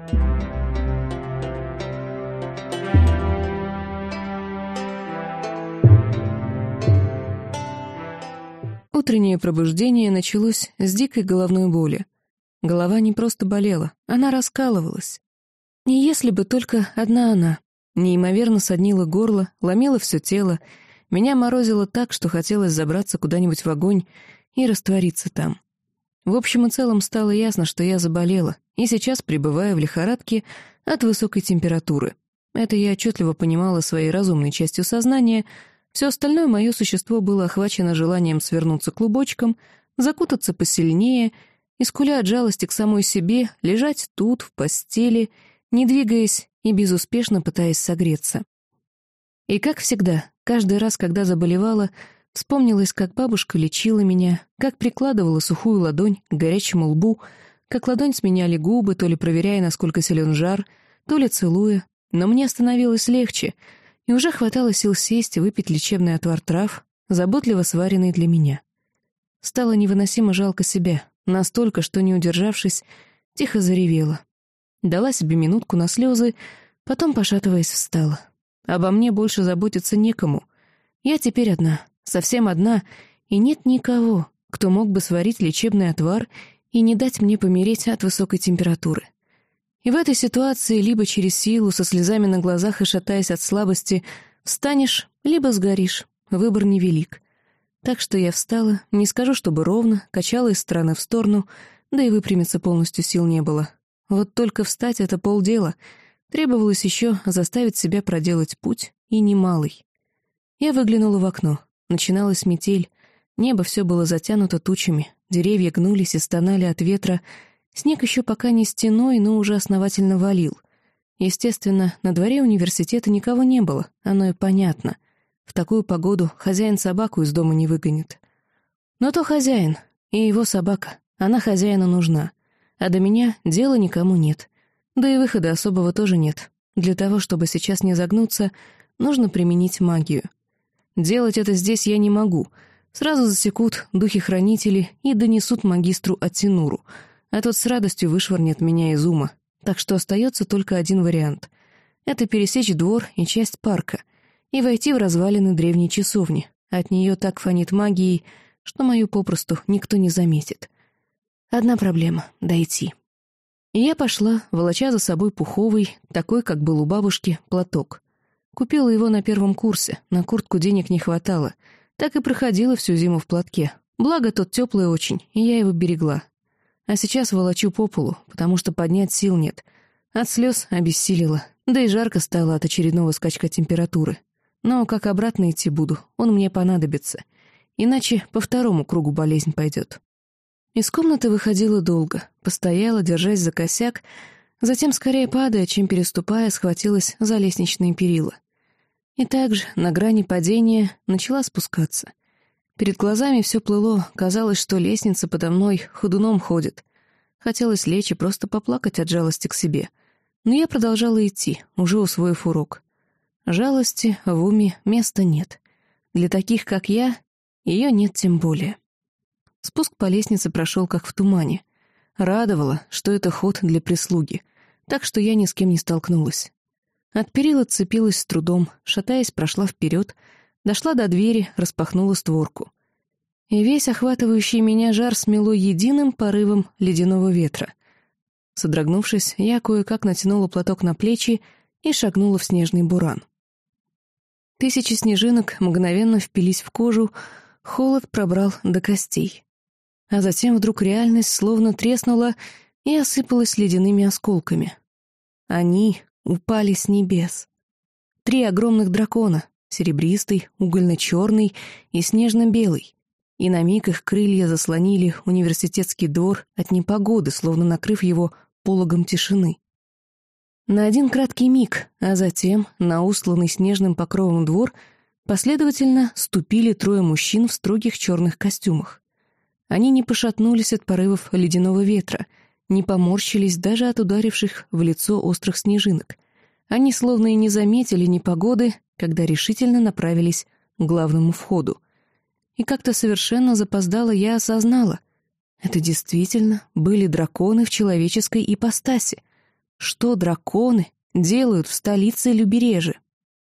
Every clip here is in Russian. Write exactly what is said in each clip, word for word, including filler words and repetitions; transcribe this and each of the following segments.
Утреннее пробуждение началось с дикой головной боли. Голова не просто болела, она раскалывалась. Не если бы только одна она. Неимоверно соднило горло, ломило все тело, меня морозило так, что хотелось забраться куда-нибудь в огонь и раствориться там. В общем и целом стало ясно, что я заболела, и сейчас пребываю в лихорадке от высокой температуры. Это я отчетливо понимала своей разумной частью сознания. Все остальное мое существо было охвачено желанием свернуться клубочком, закутаться посильнее и, скуля от жалости к самой себе, лежать тут, в постели, не двигаясь и безуспешно пытаясь согреться. И как всегда, каждый раз, когда заболевала, вспомнилось, как бабушка лечила меня, как прикладывала сухую ладонь к горячему лбу, как ладонь сменяли губы, то ли проверяя, насколько силен жар, то ли целуя, но мне становилось легче, и уже хватало сил сесть и выпить лечебный отвар трав, заботливо сваренный для меня. Стало невыносимо жалко себя, настолько, что, не удержавшись, тихо заревела. Дала себе минутку на слезы, потом, пошатываясь, встала. Обо мне больше заботиться некому. Я теперь одна, совсем одна, и нет никого, кто мог бы сварить лечебный отвар и не дать мне помереть от высокой температуры. И в этой ситуации либо через силу, со слезами на глазах и шатаясь от слабости, встанешь, либо сгоришь, выбор невелик. Так что я встала, не скажу, чтобы ровно, качала из стороны в сторону, да и выпрямиться полностью сил не было. Вот только встать — это полдела. Требовалось еще заставить себя проделать путь, и немалый. Я выглянула в окно. Начиналась метель. Небо все было затянуто тучами, деревья гнулись и стонали от ветра. Снег еще пока не стеной, но уже основательно валил. Естественно, на дворе университета никого не было, оно и понятно. В такую погоду хозяин собаку из дома не выгонит. Но то хозяин, и его собака, она хозяину нужна. А до меня дела никому нет. Да и выхода особого тоже нет. Для того, чтобы сейчас не загнуться, нужно применить магию. Делать это здесь я не могу. Сразу засекут духи-хранители и донесут магистру Аттенуру, а тот с радостью вышвырнет меня из ума. Так что остается только один вариант. Это пересечь двор и часть парка и войти в развалины древней часовни. От нее так фонит магией, что мою попросту никто не заметит. Одна проблема — дойти. И я пошла, волоча за собой пуховый, такой, как был у бабушки, платок. Купила его на первом курсе, на куртку денег не хватало. Так и проходила всю зиму в платке. Благо, тот теплый очень, и я его берегла. А сейчас волочу по полу, потому что поднять сил нет. От слез обессилила, да и жарко стало от очередного скачка температуры. Но как обратно идти буду, он мне понадобится. Иначе по второму кругу болезнь пойдет. Из комнаты выходила долго, постояла, держась за косяк, затем, скорее падая, чем переступая, схватилась за лестничные перила. И также, на грани падения, начала спускаться. Перед глазами все плыло, казалось, что лестница подо мной ходуном ходит. Хотелось лечь и просто поплакать от жалости к себе. Но я продолжала идти, уже усвоив урок. Жалости в уме места нет. Для таких, как я, ее нет тем более. Спуск по лестнице прошел как в тумане. Радовало, что это ход для прислуги, так что я ни с кем не столкнулась. От перил отцепилась с трудом, шатаясь, прошла вперед, дошла до двери, распахнула створку. И весь охватывающий меня жар смело единым порывом ледяного ветра. Содрогнувшись, я кое-как натянула платок на плечи и шагнула в снежный буран. Тысячи снежинок мгновенно впились в кожу, холод пробрал до костей. А затем вдруг реальность словно треснула и осыпалась ледяными осколками. Они упали с небес. Три огромных дракона — серебристый, угольно-черный и снежно-белый. И на миг их крылья заслонили университетский двор от непогоды, словно накрыв его пологом тишины. На один краткий миг, а затем на устланный снежным покровом двор последовательно ступили трое мужчин в строгих черных костюмах. Они не пошатнулись от порывов ледяного ветра, не поморщились даже от ударивших в лицо острых снежинок. Они словно и не заметили непогоды, когда решительно направились к главному входу. И как-то совершенно запоздало я осознала. Это действительно были драконы в человеческой ипостаси. что драконы делают в столице Любережья.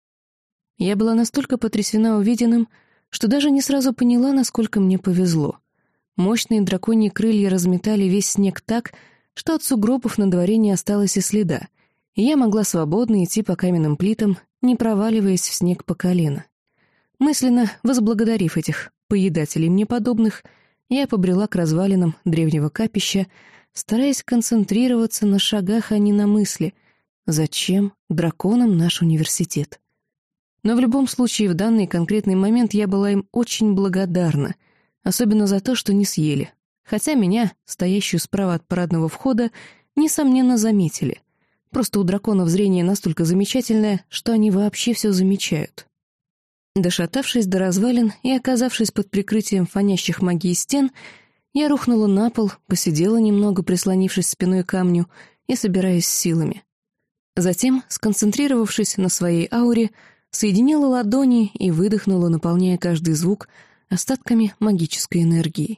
Я была настолько потрясена увиденным, что даже не сразу поняла, насколько мне повезло. Мощные драконьи крылья разметали весь снег так, что от сугробов на дворе не осталось и следа, и я могла свободно идти по каменным плитам, не проваливаясь в снег по колено. Мысленно возблагодарив этих поедателей мне подобных, я побрела к развалинам древнего капища, стараясь концентрироваться на шагах, а не на мысли, зачем драконам наш университет. Но в любом случае в данный конкретный момент я была им очень благодарна, особенно за то, что не съели, хотя меня, стоящую справа от парадного входа, несомненно заметили. Просто у драконов зрение настолько замечательное, что они вообще все замечают. Дошатавшись до развалин и оказавшись под прикрытием фонящих магией стен, я рухнула на пол, посидела немного, прислонившись спиной к камню и собираясь с силами. Затем, сконцентрировавшись на своей ауре, соединила ладони и выдохнула, наполняя каждый звук остатками магической энергии.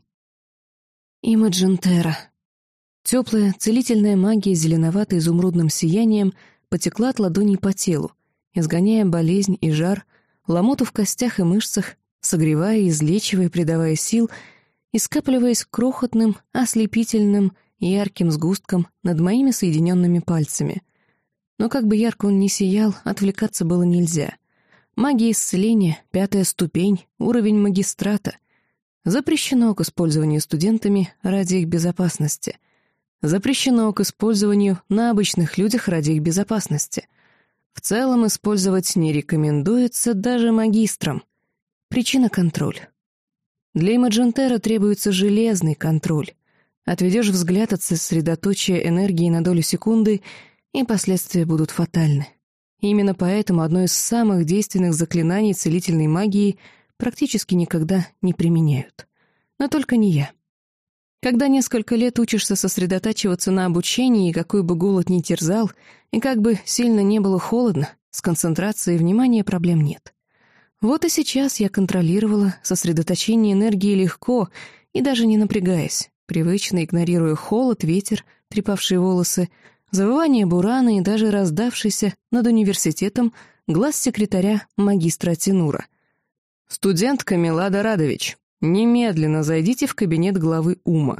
Имаджин Терра. Теплая, целительная магия с зеленовато-изумрудным сиянием потекла от ладоней по телу, изгоняя болезнь и жар, ломоту в костях и мышцах, согревая, излечивая, придавая сил и скапливаясь крохотным, ослепительным и ярким сгустком над моими соединенными пальцами. Но как бы ярко он ни сиял, отвлекаться было нельзя. Магия исцеления, пятая ступень, уровень магистрата. Запрещено к использованию студентами ради их безопасности. Запрещено к использованию на обычных людях ради их безопасности. В целом использовать не рекомендуется даже магистрам. Причина — контроль. Для Имаджин Терра требуется железный контроль. Отведешь взгляд от сосредоточия энергии на долю секунды, и последствия будут фатальны. Именно поэтому одно из самых действенных заклинаний целительной магии практически никогда не применяют. Но только не я. Когда несколько лет учишься сосредотачиваться на обучении, и какой бы голод ни терзал, и как бы сильно не было холодно, с концентрацией внимания проблем нет. Вот и сейчас я контролировала сосредоточение энергии легко и даже не напрягаясь, привычно игнорируя холод, ветер, трепавшие волосы, завывание бурана и даже раздавшийся над университетом глаз секретаря магистра Тинура. «Студентка Милада Радович, немедленно зайдите в кабинет главы УМА».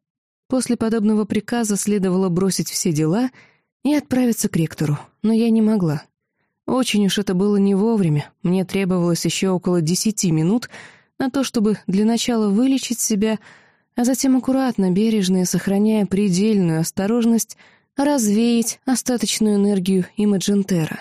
После подобного приказа следовало бросить все дела и отправиться к ректору, но я не могла. Очень уж это было не вовремя, мне требовалось еще около десяти минут на то, чтобы для начала вылечить себя, а затем аккуратно, бережно и сохраняя предельную осторожность, развеять остаточную энергию Имаджин Терра.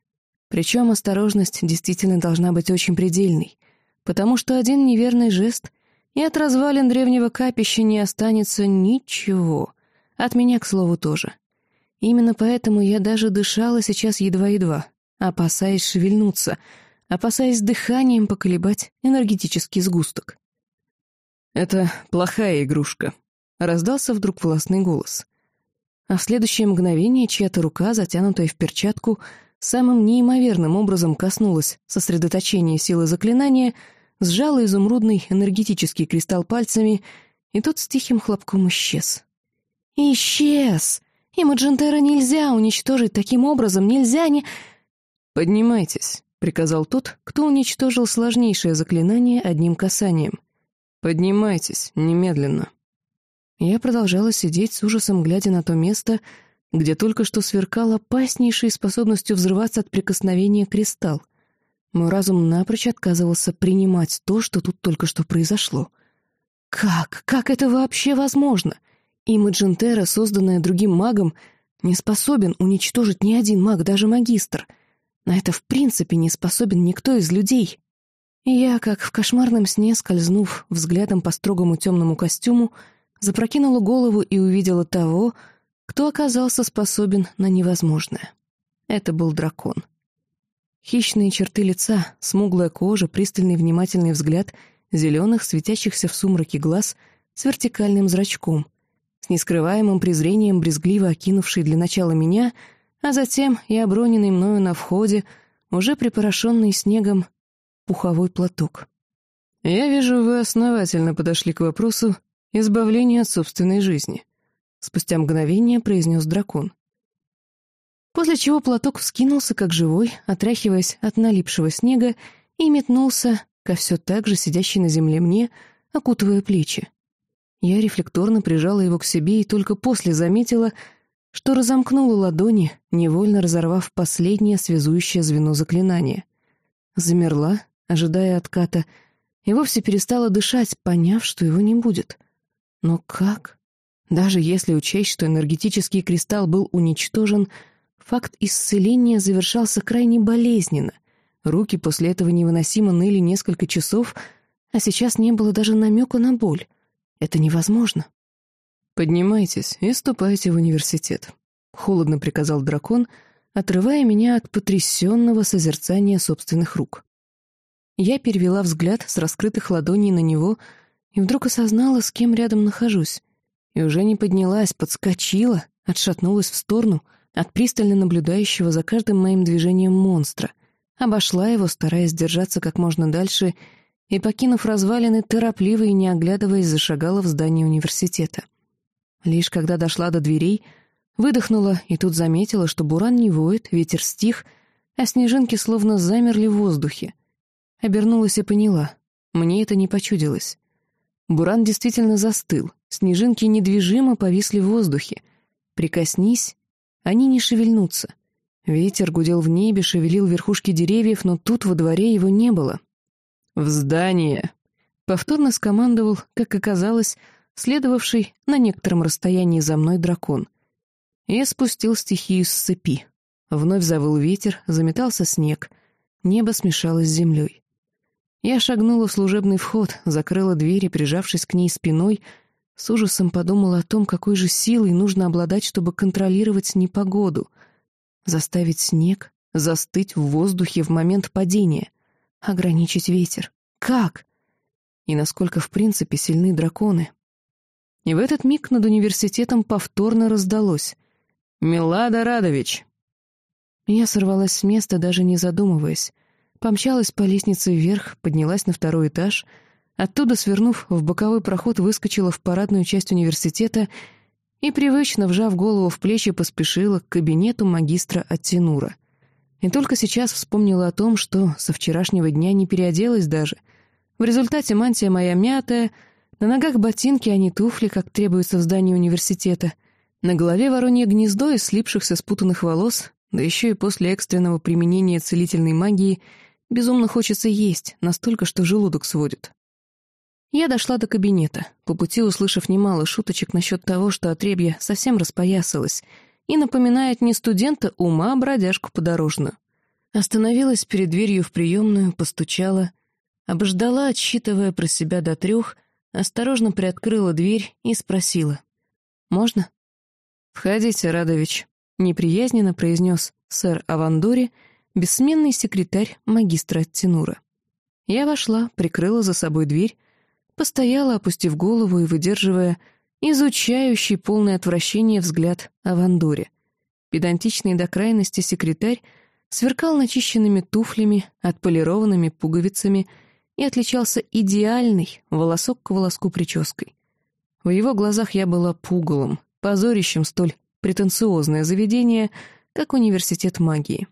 Причем осторожность действительно должна быть очень предельной, потому что один неверный жест, и от развалин древнего капища не останется ничего. От меня, к слову, тоже. Именно поэтому я даже дышала сейчас едва-едва, опасаясь шевельнуться, опасаясь дыханием поколебать энергетический сгусток. «Это плохая игрушка», — раздался вдруг властный голос. А в следующее мгновение чья-то рука, затянутая в перчатку, самым неимоверным образом коснулась сосредоточения силы заклинания, сжала изумрудный энергетический кристалл пальцами, и тот с тихим хлопком исчез. Исчез! Имаджин Терра нельзя уничтожить таким образом, нельзя не... «Поднимайтесь», — приказал тот, кто уничтожил сложнейшее заклинание одним касанием. «Поднимайтесь, немедленно». Я продолжала сидеть с ужасом, глядя на то место, где только что сверкал опаснейшей способностью взрываться от прикосновения кристалл. Мой разум напрочь отказывался принимать то, что тут только что произошло. Как? Как это вообще возможно? Имаджин Терра, созданная другим магом, не способен уничтожить ни один маг, даже магистр. На это в принципе не способен никто из людей. И я, как в кошмарном сне, скользнув взглядом по строгому темному костюму, запрокинула голову и увидела того, кто оказался способен на невозможное. Это был дракон. Хищные черты лица, смуглая кожа, пристальный внимательный взгляд зеленых, светящихся в сумраке глаз с вертикальным зрачком, с нескрываемым презрением брезгливо окинувший для начала меня, а затем и оброненный мною на входе, уже припорошенный снегом, пуховой платок. «Я вижу, вы основательно подошли к вопросу избавления от собственной жизни», — спустя мгновение произнес дракон. После чего платок вскинулся, как живой, отряхиваясь от налипшего снега, и метнулся ко все так же сидящей на земле мне, окутывая плечи. Я рефлекторно прижала его к себе и только после заметила, что разомкнула ладони, невольно разорвав последнее связующее звено заклинания. Замерла, ожидая отката, и вовсе перестала дышать, поняв, что его не будет. Но как? Даже если учесть, что энергетический кристалл был уничтожен, факт исцеления завершался крайне болезненно. Руки после этого невыносимо ныли несколько часов, а сейчас не было даже намека на боль. Это невозможно. «Поднимайтесь и ступайте в университет», — холодно приказал дракон, отрывая меня от потрясенного созерцания собственных рук. Я перевела взгляд с раскрытых ладоней на него и вдруг осознала, с кем рядом нахожусь. И уже не поднялась, подскочила, отшатнулась в сторону от пристально наблюдающего за каждым моим движением монстра, обошла его, стараясь держаться как можно дальше, и, покинув развалины, торопливо и не оглядываясь, зашагала в здание университета. Лишь когда дошла до дверей, выдохнула и тут заметила, что буран не воет, ветер стих, а снежинки словно замерли в воздухе. Обернулась и поняла, мне это не почудилось. Буран действительно застыл, снежинки недвижимо повисли в воздухе. Прикоснись, они не шевельнутся. Ветер гудел в небе, шевелил верхушки деревьев, но тут во дворе его не было. «В здание!» — повторно скомандовал, как оказалось, следовавший на некотором расстоянии за мной дракон. Я спустил стихию с цепи. Вновь завыл ветер, заметался снег. Небо смешалось с землей. Я шагнула в служебный вход, закрыла дверь и, прижавшись к ней спиной, с ужасом подумала о том, какой же силой нужно обладать, чтобы контролировать непогоду, заставить снег застыть в воздухе в момент падения, ограничить ветер. Как? И насколько в принципе сильны драконы? И в этот миг над университетом повторно раздалось: «Милада Радович!» Я сорвалась с места, даже не задумываясь. Помчалась по лестнице вверх, поднялась на второй этаж, оттуда, свернув в боковой проход, выскочила в парадную часть университета и, привычно вжав голову в плечи, поспешила к кабинету магистра Аттенура. И только сейчас вспомнила о том, что со вчерашнего дня не переоделась даже. В результате мантия моя мятая, на ногах ботинки, а не туфли, как требуется в здании университета, на голове воронье гнездо из слипшихся спутанных волос, да еще и после экстренного применения целительной магии безумно хочется есть, настолько, что желудок сводит. Я дошла до кабинета, по пути услышав немало шуточек насчет того, что отребье совсем распоясалось и напоминает не студента ума, а бродяжку подорожную. Остановилась перед дверью в приемную, постучала, обождала, отсчитывая про себя до трех, осторожно приоткрыла дверь и спросила: «Можно?» «Входите, Радович», — неприязненно произнес сэр Авандори, бессменный секретарь магистра Аттенура. Я вошла, прикрыла за собой дверь, постояла, опустив голову и выдерживая изучающий, полное отвращение взгляд Авандори. Педантичный до крайности секретарь сверкал начищенными туфлями, отполированными пуговицами и отличался идеальной, волосок к волоску прической. В его глазах я была пугалом, позорищем столь претенциозное заведение, как университет магии.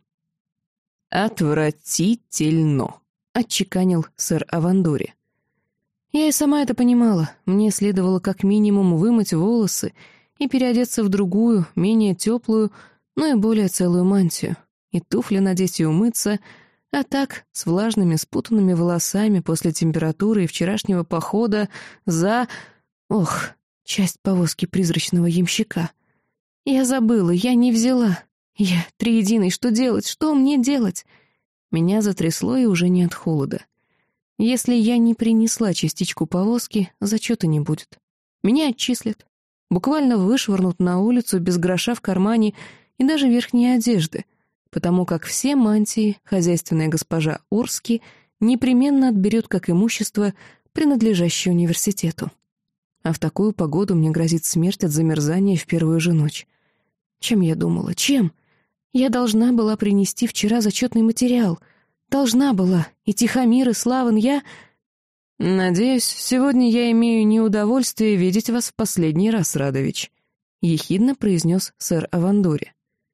«Отвратительно», — отчеканил сэр Авандори. Я и сама это понимала. Мне следовало как минимум вымыть волосы и переодеться в другую, менее теплую, но и более целую мантию, и туфли надеть и умыться, а так, с влажными спутанными волосами после температуры и вчерашнего похода за... Ох, часть повозки призрачного ямщика. Я забыла, я не взяла. Я триединый, что делать, что мне делать? Меня затрясло и уже не от холода. Если я не принесла частичку повозки, зачета не будет. Меня отчислят. Буквально вышвырнут на улицу без гроша в кармане и даже верхней одежды, потому как все мантии хозяйственная госпожа Орски непременно отберет как имущество, принадлежащее университету. А в такую погоду мне грозит смерть от замерзания в первую же ночь. Чем я думала? Чем? Я должна была принести вчера зачетный материал. Должна была. И Тихомир, и Славан, я... «Надеюсь, сегодня я имею неудовольствие видеть вас в последний раз, Радович», — ехидно произнес сэр Авандори.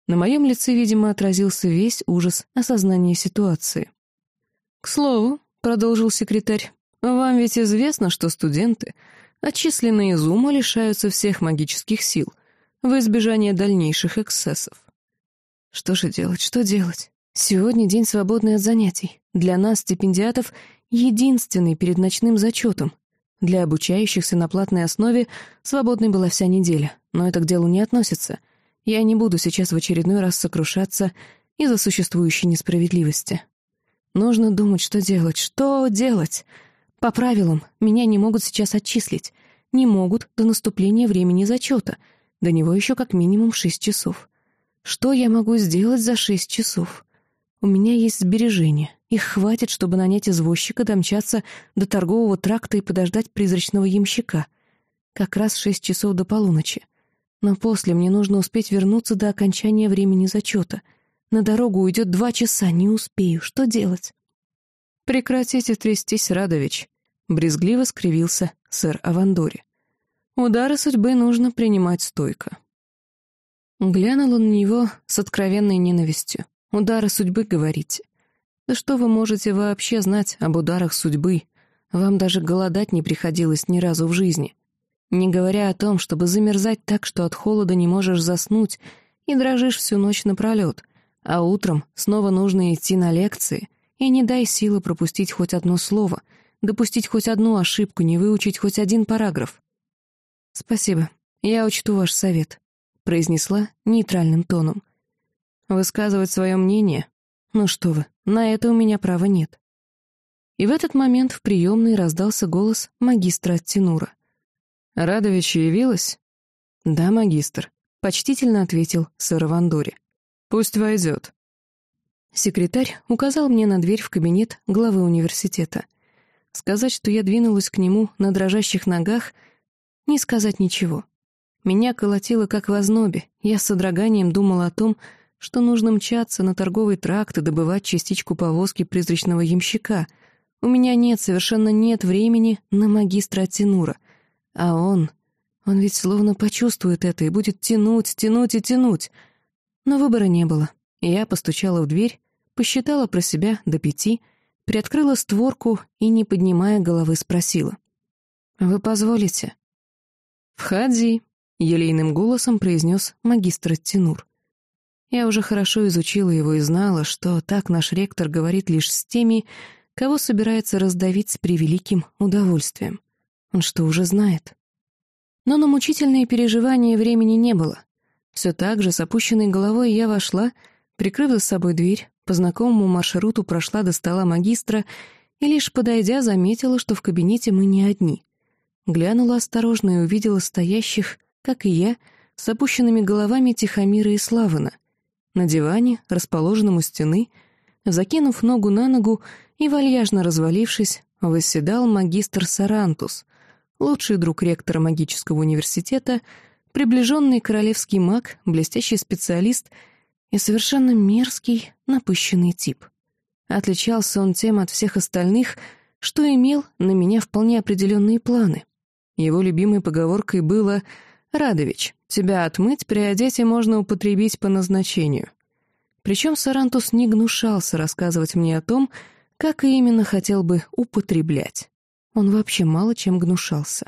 На моем лице, видимо, отразился весь ужас осознания ситуации. «К слову», — продолжил секретарь, — «вам ведь известно, что студенты, отчисленные из ума, лишаются всех магических сил во избежание дальнейших эксцессов». Что же делать, что делать? Сегодня день свободный от занятий. Для нас, стипендиатов, единственный перед ночным зачетом. Для обучающихся на платной основе свободной была вся неделя, но это к делу не относится. Я не буду сейчас в очередной раз сокрушаться из-за существующей несправедливости. Нужно думать, что делать, что делать. По правилам, меня не могут сейчас отчислить. Не могут до наступления времени зачета. До него еще как минимум шесть часов. Что я могу сделать за шесть часов? У меня есть сбережения. Их хватит, чтобы нанять извозчика, домчаться до торгового тракта и подождать призрачного ямщика. Как раз шесть часов до полуночи. Но после мне нужно успеть вернуться до окончания времени зачета. На дорогу уйдет два часа, не успею. Что делать? «Прекратите трястись, Радович», — брезгливо скривился сэр Авандори. «Удары судьбы нужно принимать стойко». Глянула на него с откровенной ненавистью. «Удары судьбы, говорите? Да что вы можете вообще знать об ударах судьбы? Вам даже голодать не приходилось ни разу в жизни. Не говоря о том, чтобы замерзать так, что от холода не можешь заснуть и дрожишь всю ночь напролет, а утром снова нужно идти на лекции, и не дай силы пропустить хоть одно слово, допустить хоть одну ошибку, не выучить хоть один параграф». «Спасибо, я учту ваш совет», — произнесла нейтральным тоном. «Высказывать свое мнение? Ну что вы, на это у меня права нет». И в этот момент в приемной раздался голос магистра Аттенура. «Радович явилась?» «Да, магистр», — почтительно ответил сэр Авандори. «Пусть войдет». Секретарь указал мне на дверь в кабинет главы университета. Сказать, что я двинулась к нему на дрожащих ногах, не сказать ничего. Меня колотило как в ознобе, я с содроганием думала о том, что нужно мчаться на торговый тракт и добывать частичку повозки призрачного ямщика. У меня нет, совершенно нет времени на магистра Аттенура. А он... он ведь словно почувствует это и будет тянуть, тянуть и тянуть. Но выбора не было. Я постучала в дверь, посчитала про себя до пяти, приоткрыла створку и, не поднимая головы, спросила. «Вы позволите?» «Входи», — елейным голосом произнес магистр Аттенур. Я уже хорошо изучила его и знала, что так наш ректор говорит лишь с теми, кого собирается раздавить с превеликим удовольствием. Он что, уже знает? Но на мучительные переживания времени не было. Все так же с опущенной головой я вошла, прикрыв за собой дверь, по знакомому маршруту прошла до стола магистра и лишь подойдя заметила, что в кабинете мы не одни. Глянула осторожно и увидела стоящих, как и я, с опущенными головами Тихомира и Славына. На диване, расположенном у стены, закинув ногу на ногу и вальяжно развалившись, восседал магистр Сарантус, лучший друг ректора магического университета, приближенный королевский маг, блестящий специалист и совершенно мерзкий, напыщенный тип. Отличался он тем от всех остальных, что имел на меня вполне определенные планы. Его любимой поговоркой было «Радович, тебя отмыть, приодеть и можно употребить по назначению». Причем Сарантус не гнушался рассказывать мне о том, как именно хотел бы употреблять. Он вообще мало чем гнушался.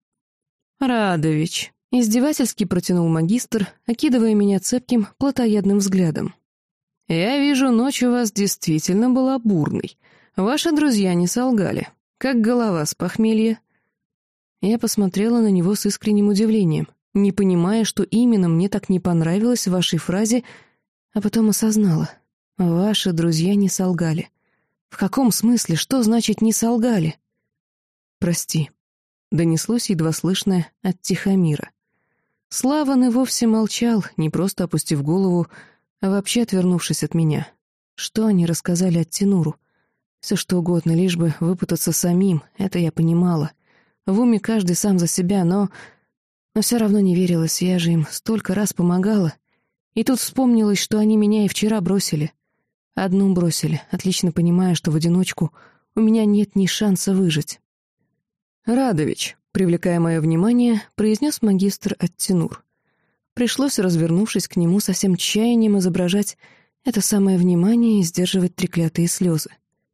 «Радович», — издевательски протянул магистр, окидывая меня цепким, плотоядным взглядом. «Я вижу, ночь у вас действительно была бурной. Ваши друзья не солгали. Как голова с похмелья?» Я посмотрела на него с искренним удивлением, не понимая, что именно мне так не понравилось в вашей фразе, а потом осознала. Ваши друзья не солгали. В каком смысле? Что значит «не солгали»? «Прости», — донеслось едва слышное от Тихомира. Славан и вовсе молчал, не просто опустив голову, а вообще отвернувшись от меня. Что они рассказали Аттенуру? Все что угодно, лишь бы выпутаться самим, это я понимала. В уме каждый сам за себя, но... Но все равно не верилось, я же им столько раз помогала. И тут вспомнилось, что они меня и вчера бросили. Одну бросили, отлично понимая, что в одиночку у меня нет ни шанса выжить. «Радович», — привлекая мое внимание, произнес магистр Аттенур. Пришлось, развернувшись к нему, со всем чаянием изображать это самое внимание и сдерживать треклятые слезы.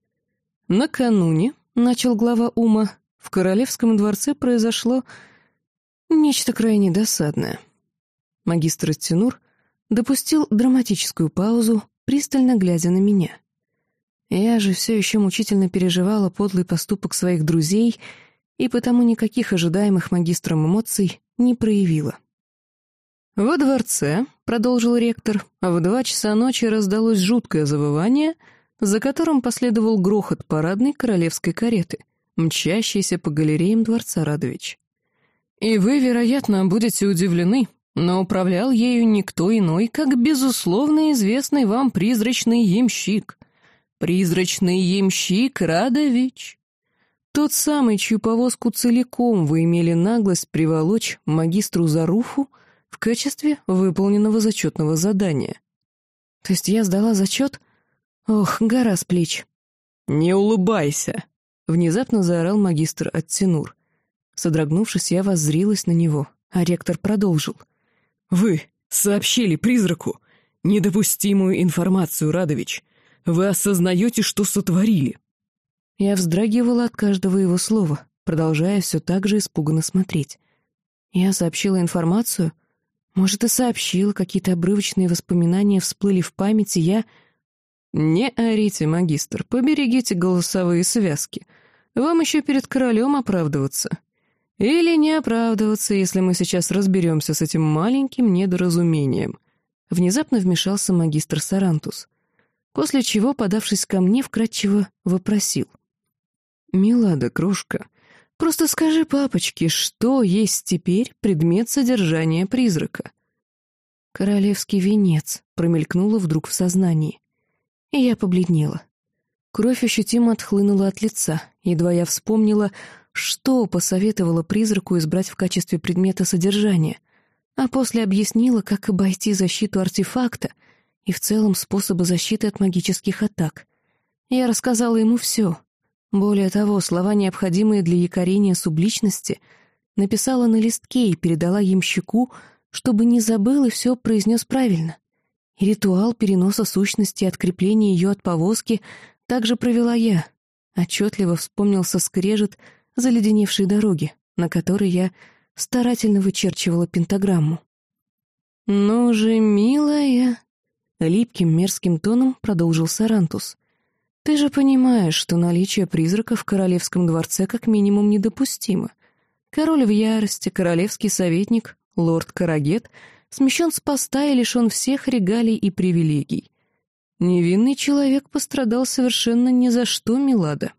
«Накануне», — начал глава ума, — «в королевском дворце произошло нечто крайне досадное». Магистр Аттенур допустил драматическую паузу, пристально глядя на меня. Я же все еще мучительно переживала подлый поступок своих друзей и потому никаких ожидаемых магистром эмоций не проявила. «Во дворце», — продолжил ректор, — «в два часа ночи раздалось жуткое завывание, за которым последовал грохот парадной королевской кареты, мчащейся по галереям дворца Радович. И вы, вероятно, будете удивлены, но управлял ею никто иной, как безусловно известный вам призрачный ямщик. Призрачный ямщик Радович. Тот самый, чью повозку целиком вы имели наглость приволочь магистру Заруфу в качестве выполненного зачетного задания. То есть я сдала зачет? Ох, гора с плеч. «Не улыбайся!» — внезапно заорал магистр Аттенур. Содрогнувшись, я воззрилась на него, а ректор продолжил. «Вы сообщили призраку недопустимую информацию, Радович. Вы осознаете, что сотворили?» Я вздрагивала от каждого его слова, продолжая все так же испуганно смотреть. Я сообщила информацию? Может, и сообщила, какие-то обрывочные воспоминания всплыли в памяти, я... «Не орите, магистр, поберегите голосовые связки. Вам еще перед королем оправдываться. Или не оправдываться, если мы сейчас разберемся с этим маленьким недоразумением». Внезапно вмешался магистр Сарантус, после чего, подавшись ко мне, вкратчиво вопросил. «Милада, крошка, просто скажи папочке, что есть теперь предмет содержания призрака?» «Королевский венец», — промелькнуло вдруг в сознании. И я побледнела. Кровь ощутимо отхлынула от лица, едва я вспомнила, что посоветовала призраку избрать в качестве предмета содержания, а после объяснила, как обойти защиту артефакта и в целом способы защиты от магических атак. Я рассказала ему все. Более того, слова, необходимые для якорения субличности, написала на листке и передала ямщику, чтобы не забыл и все произнес правильно. И ритуал переноса сущности и открепления ее от повозки также провела я. Отчетливо вспомнился скрежет заледеневшей дороги, на которой я старательно вычерчивала пентаграмму. «Ну же, милая!» — липким мерзким тоном продолжил Сарантус. «Ты же понимаешь, что наличие призрака в королевском дворце как минимум недопустимо. Король в ярости, королевский советник, лорд Карагет смещен с поста и лишен всех регалий и привилегий. Невинный человек пострадал совершенно ни за что, Милада».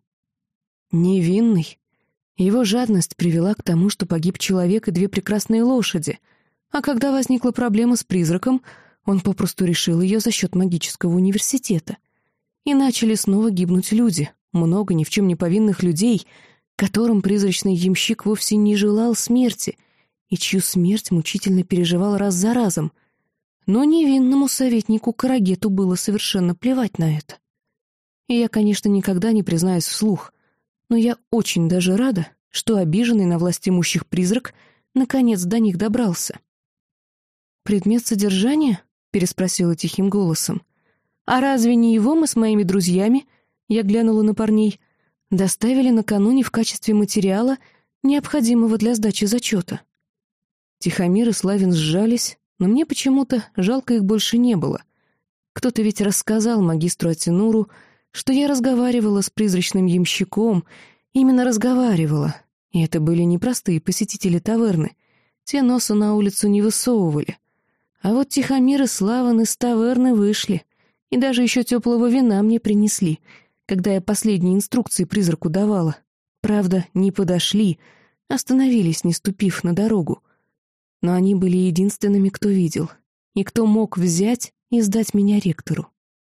Невинный. Его жадность привела к тому, что погиб человек и две прекрасные лошади, а когда возникла проблема с призраком, он попросту решил ее за счет магического университета. И начали снова гибнуть люди, много ни в чем не повинных людей, которым призрачный ямщик вовсе не желал смерти и чью смерть мучительно переживал раз за разом. Но невинному советнику Карагету было совершенно плевать на это. И я, конечно, никогда не признаюсь вслух, но я очень даже рада, что обиженный на власть имущих призрак наконец до них добрался. «Предмет содержания?» — переспросила тихим голосом. «А разве не его мы с моими друзьями, я глянула на парней, доставили накануне в качестве материала, необходимого для сдачи зачета?» Тихомир и Славин сжались, но мне почему-то жалко их больше не было. Кто-то ведь рассказал магистру Аттенуру, что я разговаривала с призрачным ямщиком, именно разговаривала, и это были не простые посетители таверны, те носа на улицу не высовывали. А вот Тихомир и Славин из таверны вышли, и даже еще теплого вина мне принесли, когда я последние инструкции призраку давала. Правда, не подошли, остановились, не ступив на дорогу. Но они были единственными, кто видел, и кто мог взять и сдать меня ректору.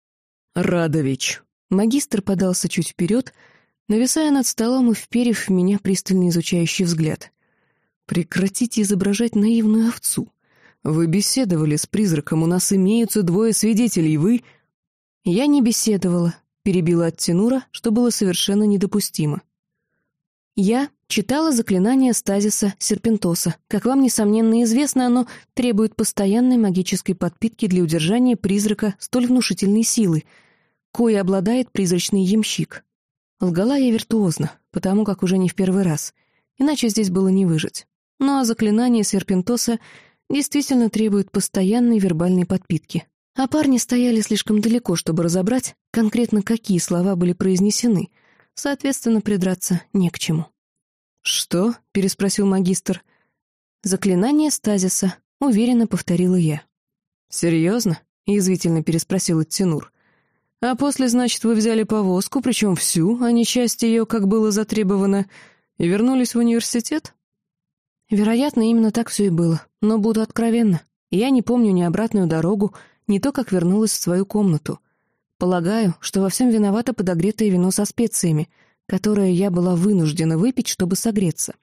«Радович!» Магистр подался чуть вперед, нависая над столом и вперев в меня пристально изучающий взгляд. «Прекратите изображать наивную овцу. Вы беседовали с призраком, у нас имеются двое свидетелей, вы...» «Я не беседовала», — перебила Аттенура, что было совершенно недопустимо. Я читала заклинание стазиса Серпентоса. Как вам, несомненно, известно, оно требует постоянной магической подпитки для удержания призрака столь внушительной силы, кое обладает призрачный ямщик. Лгала я виртуозно, потому как уже не в первый раз, иначе здесь было не выжить. Ну а заклинание Серпентоса действительно требует постоянной вербальной подпитки. А парни стояли слишком далеко, чтобы разобрать конкретно, какие слова были произнесены, соответственно, придраться не к чему. «Что?» — переспросил магистр. «Заклинание стазиса», — уверенно повторила я. «Серьезно?» — язвительно переспросил Аттенур. «А после, значит, вы взяли повозку, причем всю, а не часть ее, как было затребовано, и вернулись в университет?» Вероятно, именно так все и было, но буду откровенна. Я не помню ни обратную дорогу, ни то, как вернулась в свою комнату. Полагаю, что во всем виновато подогретое вино со специями, которое я была вынуждена выпить, чтобы согреться.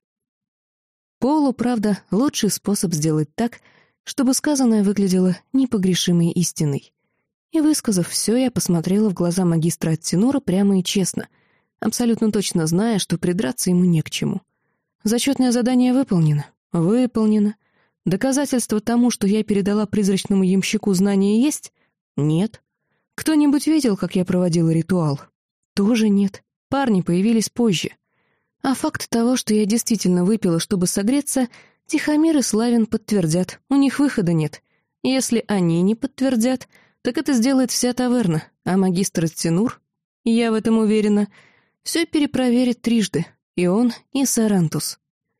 Полу, правда, лучший способ сделать так, чтобы сказанное выглядело непогрешимой истиной. И, высказав все, я посмотрела в глаза магистра Аттенура прямо и честно, абсолютно точно зная, что придраться ему не к чему. Зачетное задание выполнено. Выполнено. Доказательство тому, что я передала призрачному ямщику знания, есть? Нет. Кто-нибудь видел, как я проводила ритуал? Тоже нет. Парни появились позже. А факт того, что я действительно выпила, чтобы согреться, Тихомир и Славин подтвердят. У них выхода нет. Если они не подтвердят, так это сделает вся таверна, а магистр Аттенур, я в этом уверена, все перепроверит трижды. И он, и Сарантус.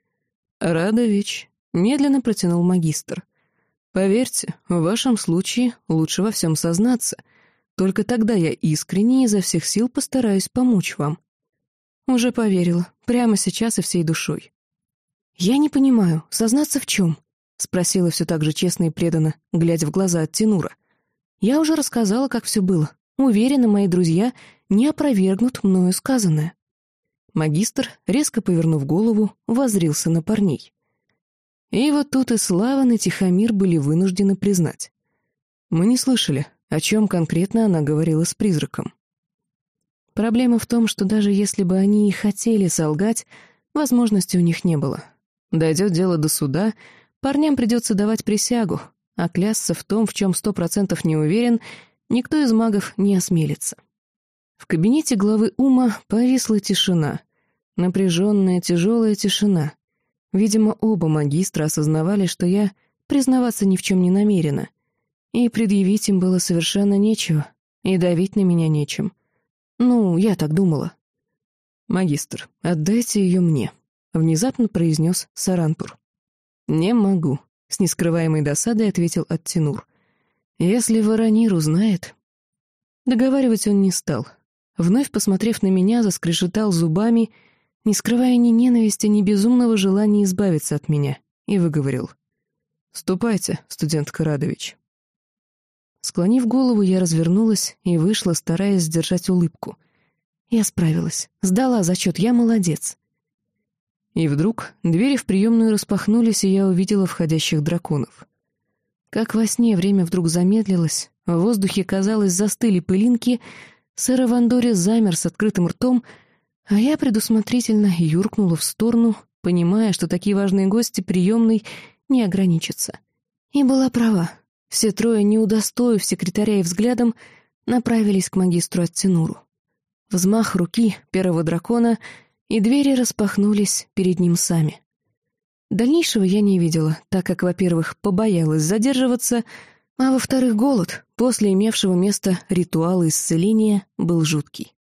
«Радович», — медленно протянул магистр. «Поверьте, в вашем случае лучше во всем сознаться. Только тогда я искренне изо всех сил постараюсь помочь вам». «Уже поверила. Прямо сейчас и всей душой». «Я не понимаю, сознаться в чем?» — спросила все так же честно и преданно, глядя в глаза Аттенура. «Я уже рассказала, как все было. Уверена, мои друзья не опровергнут мною сказанное». Магистр, резко повернув голову, воззрился на парней. И вот тут и Славан, и Тихомир были вынуждены признать. Мы не слышали, о чем конкретно она говорила с призраком. Проблема в том, что даже если бы они и хотели солгать, возможности у них не было. Дойдет дело до суда, парням придется давать присягу, а клясться в том, в чем сто процентов не уверен, никто из магов не осмелится. В кабинете главы ума повисла тишина. Напряженная, тяжелая тишина. Видимо, оба магистра осознавали, что я признаваться ни в чем не намерена. И предъявить им было совершенно нечего, и давить на меня нечем. Ну, я так думала. «Магистр, отдайте ее мне», — внезапно произнес Сарантур. «Не могу», — с нескрываемой досадой ответил Аттенур. «Если Воронир узнает...» Договаривать он не стал. Вновь посмотрев на меня, заскрежетал зубами, не скрывая ни ненависти, ни безумного желания избавиться от меня, и выговорил: «Ступайте, студентка Радович». Склонив голову, я развернулась и вышла, стараясь сдержать улыбку. Я справилась, сдала зачет, я молодец. И вдруг двери в приемную распахнулись, и я увидела входящих драконов. Как во сне время вдруг замедлилось, в воздухе, казалось, застыли пылинки. Сэр Авандори замер с открытым ртом, а я предусмотрительно юркнула в сторону, понимая, что такие важные гости приемной не ограничатся. И была права. Все трое, не удостоив секретаря и взглядом, направились к магистру Аттенуру. Взмах руки первого дракона, и двери распахнулись перед ним сами. Дальнейшего я не видела, так как, во-первых, побоялась задерживаться, а во-вторых, голод после имевшего место ритуала исцеления был жуткий.